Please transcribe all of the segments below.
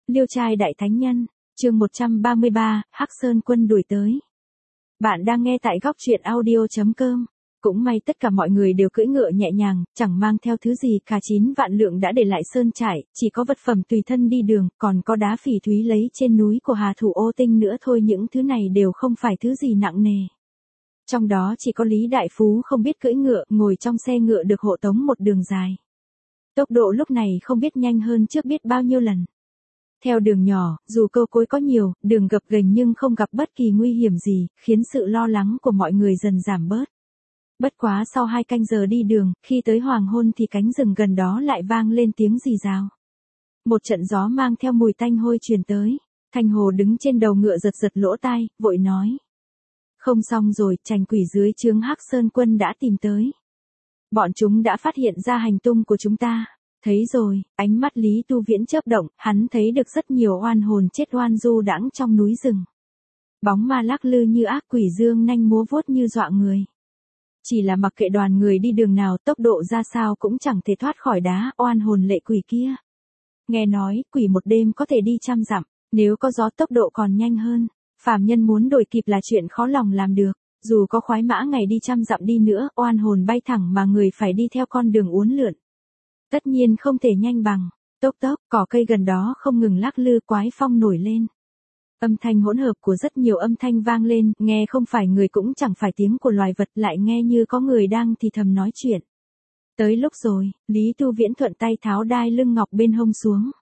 Liêu trai đại thánh nhân, chương 133, Hắc Sơn quân đuổi tới. Bạn đang nghe tại góc truyện audio.com. Cũng may tất cả mọi người đều cưỡi ngựa nhẹ nhàng, chẳng mang theo thứ gì cả. 9 vạn lượng đã để lại sơn trại, chỉ có vật phẩm tùy thân đi đường, còn có đá phỉ thúy lấy trên núi của Hà Thủ Ô Tinh nữa thôi. Những thứ này đều không phải thứ gì nặng nề. Trong đó chỉ có Lý Đại Phú không biết cưỡi ngựa, ngồi trong xe ngựa được hộ tống một đường dài. Tốc độ lúc này không biết nhanh hơn trước biết bao nhiêu lần. Theo đường nhỏ, dù cây cối có nhiều, đường gập ghềnh nhưng không gặp bất kỳ nguy hiểm gì, khiến sự lo lắng của mọi người dần giảm bớt. Bất quá sau 2 canh giờ đi đường, khi tới hoàng hôn thì cánh rừng gần đó lại vang lên tiếng rì rào. Một trận gió mang theo mùi tanh hôi truyền tới. Thanh Hồ đứng trên đầu ngựa giật giật lỗ tai, vội nói. Không xong rồi, Trành Quỷ dưới trướng Hắc Sơn quân đã tìm tới. Bọn chúng đã phát hiện ra hành tung của chúng ta. Thấy rồi, ánh mắt Lý Tu Viễn chớp động, hắn thấy được rất nhiều oan hồn chết oan du đãng trong núi rừng. Bóng ma lắc lư như ác quỷ, dương nanh múa vuốt như dọa người. Chỉ là mặc kệ đoàn người đi đường nào, tốc độ ra sao cũng chẳng thể thoát khỏi đá oan hồn lệ quỷ kia. Nghe nói, quỷ một đêm có thể đi 100 dặm, nếu có gió tốc độ còn nhanh hơn. Phàm nhân muốn đuổi kịp là chuyện khó lòng làm được. Dù có khoái mã ngày đi 100 dặm đi nữa, oan hồn bay thẳng mà người phải đi theo con đường uốn lượn. Tất nhiên không thể nhanh bằng. Tốc tốc, cỏ cây gần đó không ngừng lắc lư, quái phong nổi lên. Âm thanh hỗn hợp của rất nhiều âm thanh vang lên, nghe không phải người cũng chẳng phải tiếng của loài vật, lại nghe như có người đang thì thầm nói chuyện. Tới lúc rồi, Lý Tu Viễn thuận tay tháo đai lưng ngọc bên hông xuống.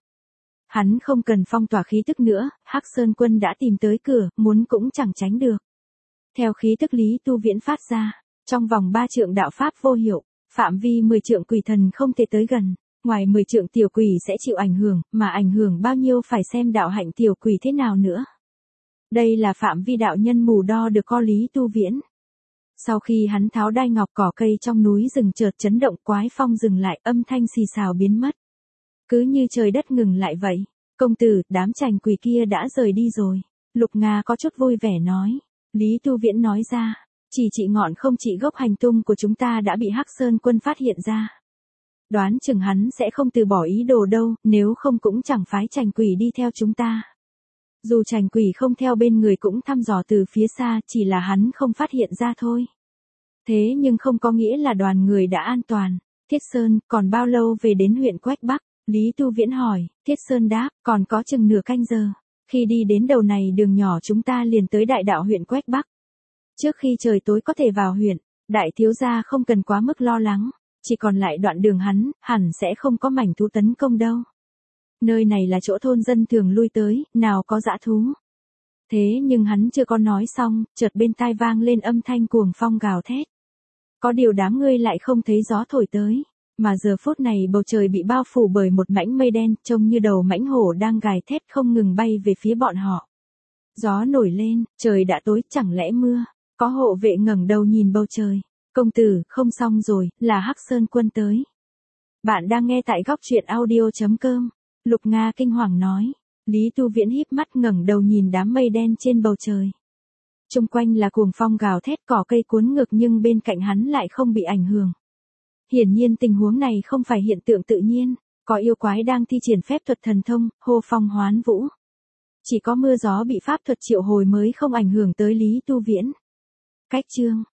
Hắn không cần phong tỏa khí tức nữa, Hắc Sơn quân đã tìm tới cửa, muốn cũng chẳng tránh được. Theo khí tức Lý Tu Viễn phát ra, trong vòng 3 trượng đạo pháp vô hiệu, phạm vi 10 trượng quỷ thần không thể tới gần, ngoài 10 trượng tiểu quỷ sẽ chịu ảnh hưởng, mà ảnh hưởng bao nhiêu phải xem đạo hạnh tiểu quỷ thế nào nữa. Đây là phạm vi đạo nhân mù đo được co Lý Tu Viễn. Sau khi hắn tháo đai ngọc, cỏ cây trong núi rừng chợt chấn động, quái phong dừng lại, âm thanh xì xào biến mất. Cứ như trời đất ngừng lại vậy. Công tử, đám Trành Quỷ kia đã rời đi rồi. Lục Nga có chút vui vẻ nói. Lý Tu Viễn nói ra. Chỉ trị ngọn không trị gốc, hành tung của chúng ta đã bị Hắc Sơn quân phát hiện ra. Đoán chừng hắn sẽ không từ bỏ ý đồ đâu, nếu không cũng chẳng phái Trành Quỷ đi theo chúng ta. Dù Trành Quỷ không theo bên người cũng thăm dò từ phía xa, chỉ là hắn không phát hiện ra thôi. Thế nhưng không có nghĩa là đoàn người đã an toàn. Thiết Sơn, còn bao lâu về đến huyện Quách Bắc? Lý Tu Viễn hỏi. Thiết Sơn đáp, còn có chừng nửa canh giờ. Khi đi đến đầu này đường nhỏ chúng ta liền tới đại đạo huyện Quách Bắc. Trước khi trời tối có thể vào huyện, đại thiếu gia không cần quá mức lo lắng. Chỉ còn lại đoạn đường hẳn sẽ không có mảnh thú tấn công đâu. Nơi này là chỗ thôn dân thường lui tới, nào có dã thú. Thế nhưng hắn chưa có nói xong, chợt bên tai vang lên âm thanh cuồng phong gào thét. Có điều đám ngươi lại không thấy gió thổi tới, mà giờ phút này bầu trời bị bao phủ bởi một mảnh mây đen, trông như đầu mãnh hổ đang gào thét không ngừng bay về phía bọn họ. Gió nổi lên, trời đã tối, chẳng lẽ mưa? Có hộ vệ ngẩng đầu nhìn bầu trời. Công tử, không xong rồi, là Hắc Sơn quân tới. Bạn đang nghe tại góc truyện audio.com. Lục Nga kinh hoàng nói. Lý Tu Viễn híp mắt ngẩng đầu nhìn đám mây đen trên bầu trời. Xung quanh là cuồng phong gào thét, cỏ cây cuốn ngược nhưng bên cạnh hắn lại không bị ảnh hưởng. Hiển nhiên tình huống này không phải hiện tượng tự nhiên, có yêu quái đang thi triển phép thuật thần thông, hô phong hoán vũ. Chỉ có mưa gió bị pháp thuật triệu hồi mới không ảnh hưởng tới Lý Tu Viễn. Cách chương